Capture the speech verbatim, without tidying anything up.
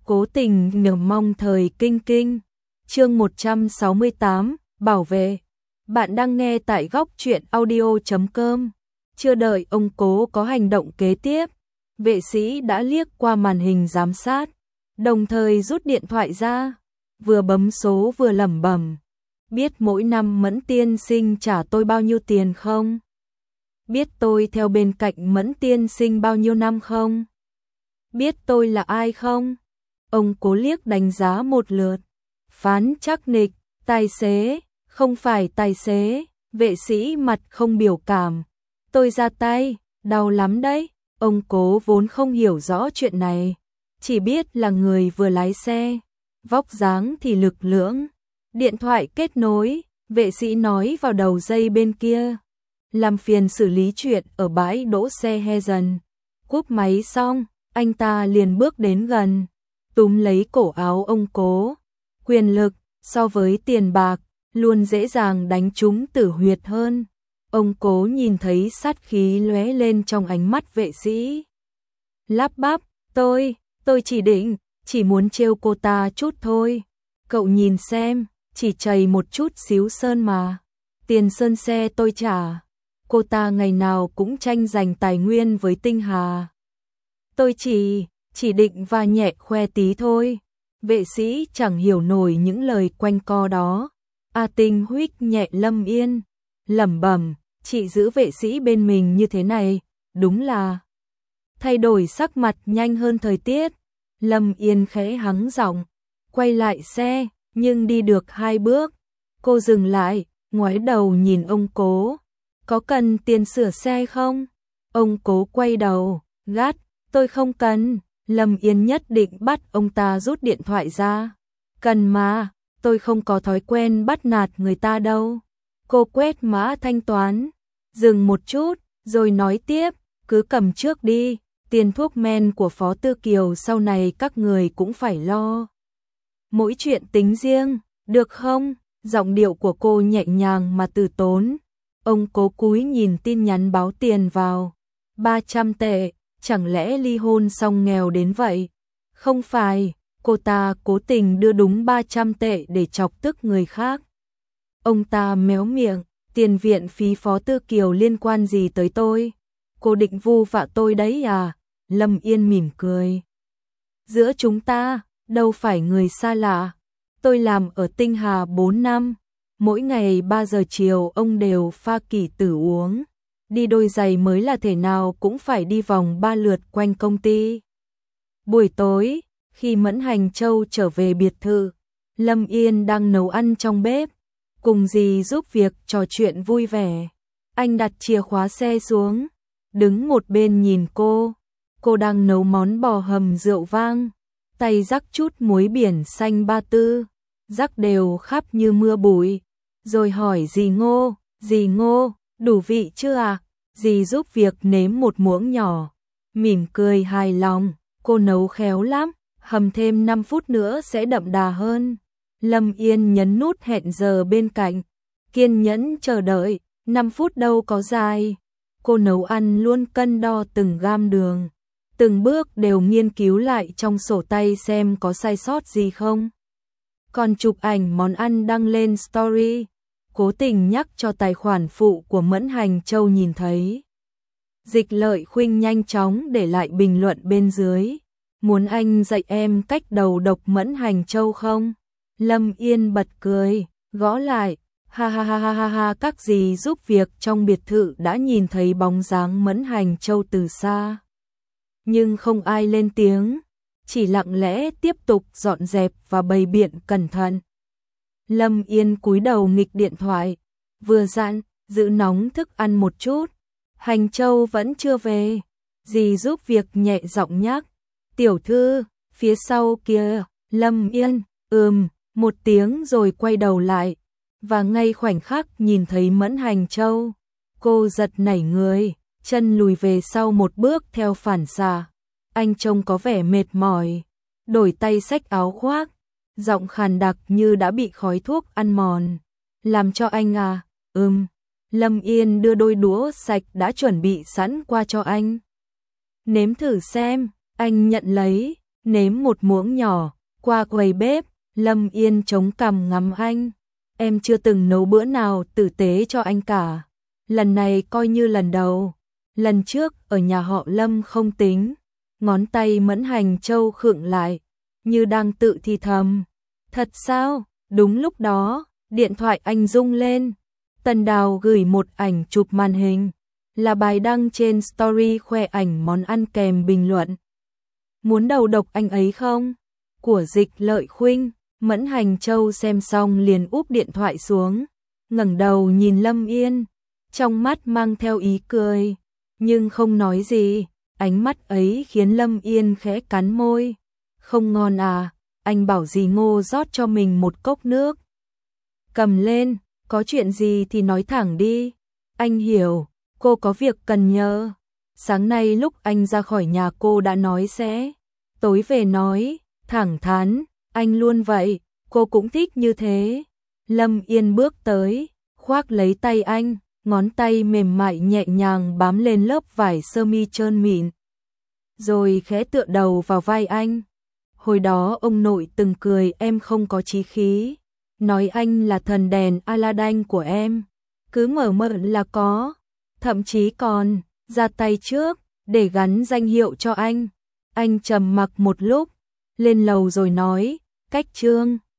Cố tình nhờ mong thời kinh kinh. Chương một trăm sáu mươi tám, bảo vệ. Bạn đang nghe tại góc truyện audio chấm com. Chưa đợi ông Cố có hành động kế tiếp, vệ sĩ đã liếc qua màn hình giám sát, đồng thời rút điện thoại ra, vừa bấm số vừa lẩm bẩm. Biết mỗi năm Mẫn tiên sinh trả tôi bao nhiêu tiền không? Biết tôi theo bên cạnh Mẫn tiên sinh bao nhiêu năm không? Biết tôi là ai không? Ông Cố liếc đánh giá một lượt. Phán Trác Nịch, tài xế, không phải tài xế. Vệ sĩ mặt không biểu cảm. Tôi ra tay, đau lắm đấy. Ông Cố vốn không hiểu rõ chuyện này, chỉ biết là người vừa lái xe, vóc dáng thì lực lưỡng. Điện thoại kết nối, vệ sĩ nói vào đầu dây bên kia. Làm phiền xử lý chuyện ở bãi đỗ xe he dần. Cúp máy xong, anh ta liền bước đến gần, túm lấy cổ áo ông Cố. Quyền lực, so với tiền bạc, luôn dễ dàng đánh trúng tử huyệt hơn. Ông Cố nhìn thấy sát khí lóe lên trong ánh mắt vệ sĩ. Lắp bắp, tôi, tôi chỉ định, chỉ muốn trêu cô ta chút thôi. Cậu nhìn xem, chỉ chảy một chút xíu sơn mà. Tiền sơn xe tôi trả. Cô ta ngày nào cũng tranh giành tài nguyên với Tinh Hà. Tôi chỉ, chỉ định và nhẹ khoe tí thôi. Vệ sĩ chẳng hiểu nổi những lời quanh co đó. A Tinh huých nhẹ Lâm Yên, lẩm bẩm, chị giữ vệ sĩ bên mình như thế này, đúng là thay đổi sắc mặt nhanh hơn thời tiết. Lâm Yên khẽ hắng giọng, quay lại xe, nhưng đi được hai bước, cô dừng lại, ngoái đầu nhìn ông Cố. Có cần tiền sửa xe không? Ông Cố quay đầu, gắt, tôi không cần. Lâm Yên nhất định bắt ông ta rút điện thoại ra. Cần mà, tôi không có thói quen bắt nạt người ta đâu. Cô quét mã thanh toán, dừng một chút, rồi nói tiếp, cứ cầm trước đi, tiền thuốc men của Phó Tư Kiều sau này các người cũng phải lo. Mỗi chuyện tính riêng, được không? Giọng điệu của cô nhẹ nhàng mà từ tốn. Ông Cố cúi nhìn tin nhắn báo tiền vào. ba trăm tệ, chẳng lẽ ly hôn xong nghèo đến vậy? Không phải, cô ta cố tình đưa đúng ba trăm tệ để chọc tức người khác. Ông ta méo miệng, tiền viện phí Phó Tư Kiều liên quan gì tới tôi? Cô định vu vạ tôi đấy à? Lâm Yên mỉm cười. Giữa chúng ta, đâu phải người xa lạ. Tôi làm ở Tinh Hà bốn năm. Mỗi ngày ba giờ chiều ông đều pha kỷ tử uống. Đi đôi giày mới là thể nào cũng phải đi vòng ba lượt quanh công ty. Buổi tối, khi Mẫn Hành Châu trở về biệt thự, Lâm Yên đang nấu ăn trong bếp, cùng dì giúp việc trò chuyện vui vẻ. Anh đặt chìa khóa xe xuống, đứng một bên nhìn cô. Cô đang nấu món bò hầm rượu vang, tay rắc chút muối biển xanh ba tư, rắc đều khắp như mưa bụi. Rồi hỏi dì Ngô, dì Ngô, đủ vị chưa à? Dì giúp việc nếm một muỗng nhỏ, mỉm cười hài lòng, cô nấu khéo lắm, hầm thêm năm phút nữa sẽ đậm đà hơn. Lâm Yên nhấn nút hẹn giờ bên cạnh, kiên nhẫn chờ đợi, năm phút đâu có dài. Cô nấu ăn luôn cân đo từng gam đường, từng bước đều nghiên cứu lại trong sổ tay xem có sai sót gì không. Còn chụp ảnh món ăn đăng lên story, cố tình nhắc cho tài khoản phụ của Mẫn Hành Châu nhìn thấy. Dịch Lợi Khuynh nhanh chóng để lại bình luận bên dưới. Muốn anh dạy em cách đầu độc Mẫn Hành Châu không? Lâm Yên bật cười, gõ lại. Ha ha ha ha ha ha, các dì giúp việc trong biệt thự đã nhìn thấy bóng dáng Mẫn Hành Châu từ xa. Nhưng không ai lên tiếng, chỉ lặng lẽ tiếp tục dọn dẹp và bày biện cẩn thận. Lâm Yên cúi đầu nghịch điện thoại, vừa dặn, giữ nóng thức ăn một chút. Hành Châu vẫn chưa về. Dì giúp việc nhẹ giọng nhắc. Tiểu thư, phía sau kia. Lâm Yên, ừm, một tiếng rồi quay đầu lại. Và ngay khoảnh khắc nhìn thấy Mẫn Hành Châu, cô giật nảy người, chân lùi về sau một bước theo phản xạ. Anh trông có vẻ mệt mỏi, đổi tay xách áo khoác, giọng khàn đặc như đã bị khói thuốc ăn mòn. Làm cho anh à? Ừm. Lâm Yên đưa đôi đũa sạch đã chuẩn bị sẵn qua cho anh. Nếm thử xem, anh nhận lấy, nếm một muỗng nhỏ, qua quầy bếp, Lâm Yên chống cằm ngắm anh. Em chưa từng nấu bữa nào tử tế cho anh cả. Lần này coi như lần đầu. Lần trước ở nhà họ Lâm không tính. Ngón tay Mẫn Hành Châu khựng lại, như đang tự thì thầm. Thật sao? Đúng lúc đó, điện thoại anh rung lên. Tần Đào gửi một ảnh chụp màn hình. Là bài đăng trên story khoe ảnh món ăn kèm bình luận. Muốn đầu độc anh ấy không? Của Dịch Lợi Khuynh. Mẫn Hành Châu xem xong liền úp điện thoại xuống, ngẩng đầu nhìn Lâm Yên, trong mắt mang theo ý cười, nhưng không nói gì. Ánh mắt ấy khiến Lâm Yên khẽ cắn môi. Không ngon à? Anh bảo dì Ngô rót cho mình một cốc nước. Cầm lên, có chuyện gì thì nói thẳng đi. Anh hiểu, cô có việc cần nhờ. Sáng nay lúc anh ra khỏi nhà cô đã nói sẽ tối về nói, thẳng thắn, anh luôn vậy, cô cũng thích như thế. Lâm Yên bước tới, khoác lấy tay anh, ngón tay mềm mại nhẹ nhàng bám lên lớp vải sơ mi trơn mịn, rồi khẽ tựa đầu vào vai anh. Hồi đó ông nội từng cười em không có chí khí, nói anh là thần đèn Aladdin của em, cứ mở mượn là có, thậm chí còn ra tay trước để gắn danh hiệu cho anh. Anh trầm mặc một lúc, lên lầu rồi nói, cách Trương